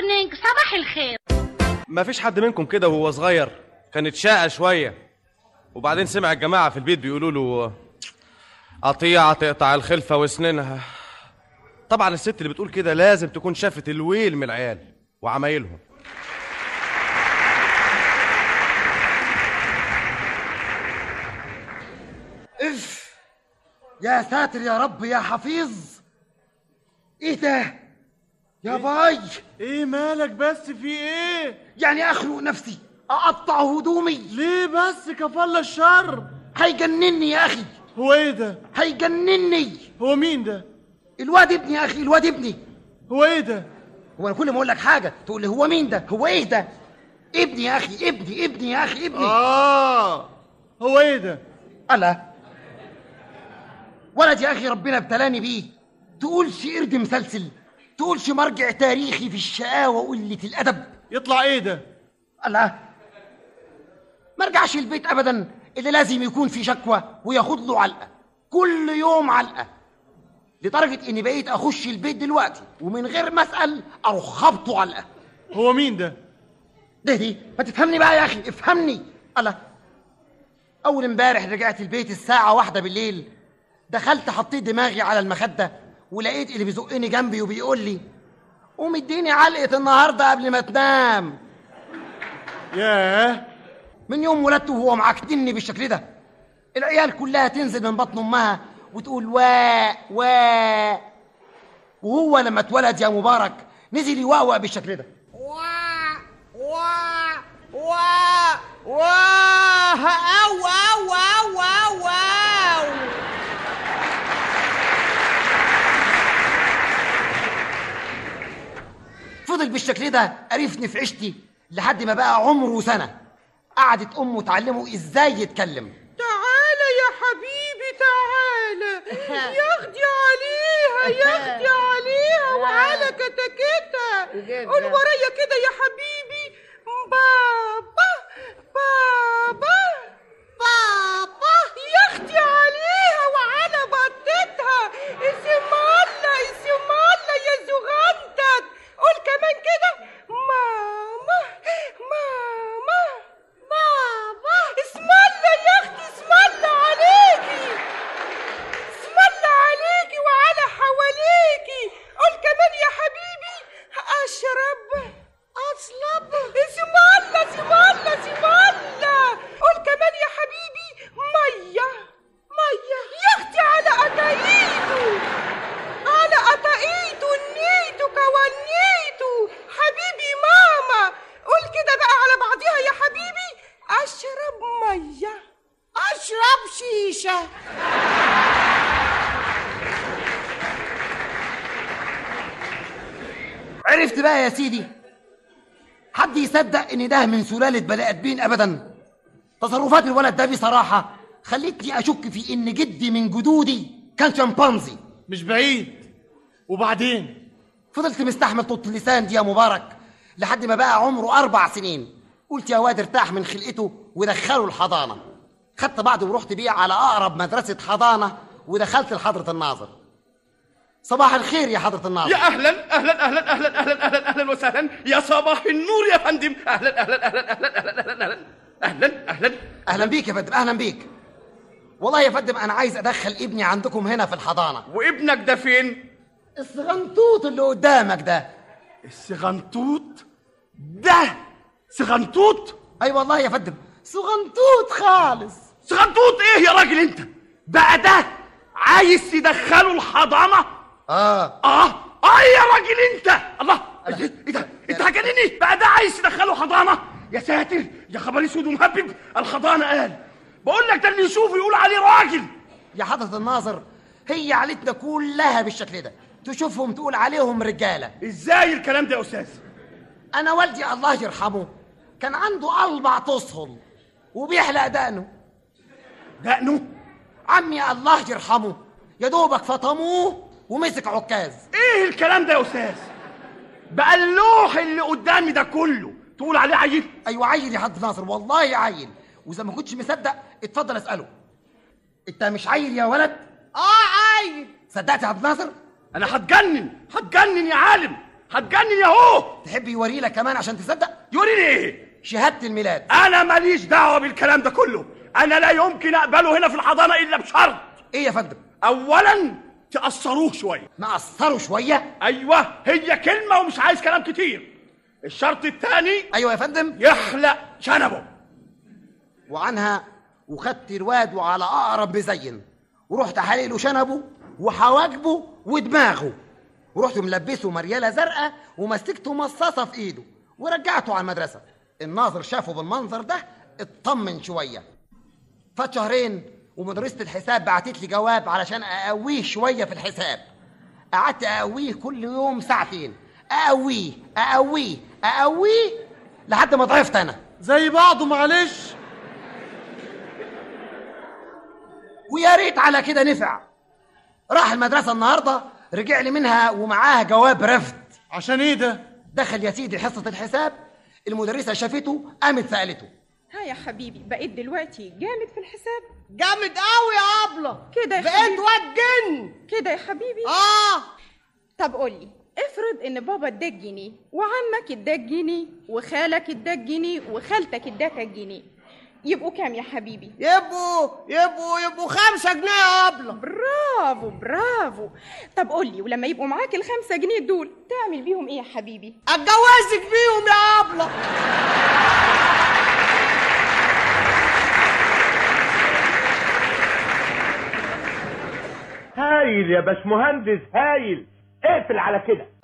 مورنينج، صباح الخير. ما فيش حد منكم كده وهو صغير كانت شقة شوية وبعدين سمع الجماعة في البيت بيقولوا له قطيعة تقطع الخلفة وسنينها؟ طبعا الست اللي بتقول كده لازم تكون شافت الويل من العيال وعمايلهم. اف يا ساتر يا رب يا حفيظ. ايه ده يا باي؟ ايه مالك بس؟ في ايه؟ يعني اخنق نفسي اقطع هدومي ليه بس؟ كفالة الشر. هيجنني يا اخي. هو ايه ده؟ هيجنني. هو مين ده؟ الواد ابني يا اخي، الواد ابني. هو ايه ده؟ هو انا كل ما اقول لك حاجه تقول لي هو مين ده؟ هو ايه ده؟ ابني يا اخي، ابني يا اخي، ابني. هو ايه ده؟ الا ولد يا اخي ربنا ابتلاني بيه. تقولش قرد مسلسل، تقولش مرجع تاريخي في الشقاوه وقله الادب. يطلع ايه ده؟ الا ما رجعش البيت ابدا اللي لازم يكون في شكوى وياخد له علقه كل يوم، علقه، لدرجه اني بقيت اخش البيت دلوقتي ومن غير ما اسال اروح خبطه علقه. هو مين ده؟ دي ما تفهمني بقى يا اخي، افهمني. الا اول امبارح رجعت البيت الساعه 1 بالليل، دخلت حطيت دماغي على المخده ولقيت اللي بيزقني جنبي وبيقول لي قوم اديني علقه النهارده قبل ما تنام. ياه، من يوم ولدته وهو معكنني بالشكل ده. العيال كلها تنزل من بطن امها وتقول وا، وهو لما اتولد يا مبارك نزل يواوق بالشكل ده. فضل بالشكل ده قرفني في عيشتي لحد ما بقى عمره سنة. قعدت أمه تعلمه إزاي يتكلم. تعالى يا حبيبي تعالى، ياخدي عليها وعلى كتكتها. قول ورايا كده يا حبيبي، بابا بابا بابا. ياخدي عليها وعلى بطتها. اسم الله يا زغنتك. قول كمان كده، ماما ماما بابا. اسم الله يا اختي، اسم الله عليكي، اسم الله عليكي وعلى حواليكي. قول كمان يا حبيبي، اشرب اصلب. اسم الله اسم الله اسم الله. قول كمان يا حبيبي، ميه يا اختي على قطايته، على قطايته نيته كونيته. حبيبي ماما. قول كده بقى على بعضيها يا حبيبي، اشرب ميه، اشرب شيشه. عرفت بقى يا سيدي؟ حد يصدق ان ده من سلالة بني ادمين ابدا؟ تصرفات الولد ده بصراحة خلتني اشك في ان جدي من جدودي كان شمبانزي. مش بعيد. وبعدين فضلت مستحمل طول اللسان دي يا مبارك لحد ما بقى عمره 4 سنين. قلت يا واد ارتاح من خلقته ودخله الحضانة. خدت بعضه ورحت بيه على اقرب مدرسة حضانة ودخلت لحضرة الناظر. صباح الخير يا حضرة الناظر. يا اهلا اهلا اهلا اهلا اهلا اهلا اهلا وسهلا. يا صباح النور يا فندم. اهلا اهلا اهلا اهلا اهلا اهلا اهلا اهلا اهلا بيك يا فندم، اهلا بيك. والله يا فندم انا عايز ادخل ابني عندكم هنا في الحضانة. وابنك ده فين؟ الصغنطوط اللي قدامك ده. السغنطوط ده؟ سغنطوط؟ اي والله يا فندم صغنطوط خالص. سغنطوط ايه يا راجل انت؟ بقى ده عايز تدخله الحضانة؟ يا راجل انت. الله، ايه ده؟ انت هتجنني. بقى ده عايز تدخله حضانة؟ يا ساتر يا خبر اسود ومهبب. الحضانة قال بقول لك ده اللي يشوفه يقول عليه راجل. يا حضرة الناظر هي عيلتنا كلها بالشكل ده، تشوفهم تقول عليهم رجالة. ازاي الكلام ده يا استاذ؟ انا والدي الله يرحمه كان عنده 4 تصهل وبيحلق دقنه. عمي الله يرحمه يا دوبك فطموه ومسك عكاز. ايه الكلام ده يا استاذ؟ بقى اللوح اللي قدامي ده كله تقول عليه عيل؟ ايوه عيل يا حضرة ناصر، والله عيل. واذا ما كنتش مصدق اتفضل اساله. انت مش عيل يا ولد؟ عيل. صدقت يا عبد الناصر؟ انا هتجنن يا عالم. هتجنن ياهو. تحب يوري لك كمان عشان تصدق؟ يوريني ايه؟ شهادة الميلاد. انا ماليش دعوه بالكلام ده كله، انا لا يمكن اقبله هنا في الحضانه الا بشرط. ايه يا فندم؟ اولا تقصروه شويه. نقصره شويه؟ ايوه، هي كلمه ومش عايز كلام كتير. الشرط الثاني، ايوه يا فندم، يحلق شنبه. وعنها وخدت الواد وعلى اقرب مزين، ورحت حالق له شنبه وحواجبه ودماغه، ورحت ملبسه مرياله زرقاء ومسكته مصاصه في ايده ورجعته على المدرسه. الناظر شافه بالمنظر ده اطمن شويه. فات شهرين ومدرسه الحساب بعتت لي جواب علشان اقويه شويه في الحساب. قعدت اقويه كل يوم ساعتين، اقويه لحد ما ضعفت انا. زي بعضه معلش. ويا ريت على كده نفع. راح المدرسه النهارده، رجع لي منها ومعاه جواب رفض. عشان ايه ده؟ دخل يا سيدي حصه الحساب، المدرسه شافته قامت سالته: ها يا حبيبي، بقيت دلوقتي جامد في الحساب؟ جامد قوي يا ابله. كده يا بقيت حبيبي؟ واد جن كده يا حبيبي؟ طب قولي، افرض ان بابا اداك جنيه وعمك اداك جنيه وخالك اداك جنيه وخالتك اداك جنيه، يبقوا كام يا حبيبي؟ يبقوا 5 جنيه يا ابله. برافو. طب قولي، ولما يبقوا معاك ال5 جنيه دول تعمل بيهم ايه يا حبيبي؟ اتجوزك بيهم يا ابله. هايل يا باشمهندس، هايل. اقفل على كده.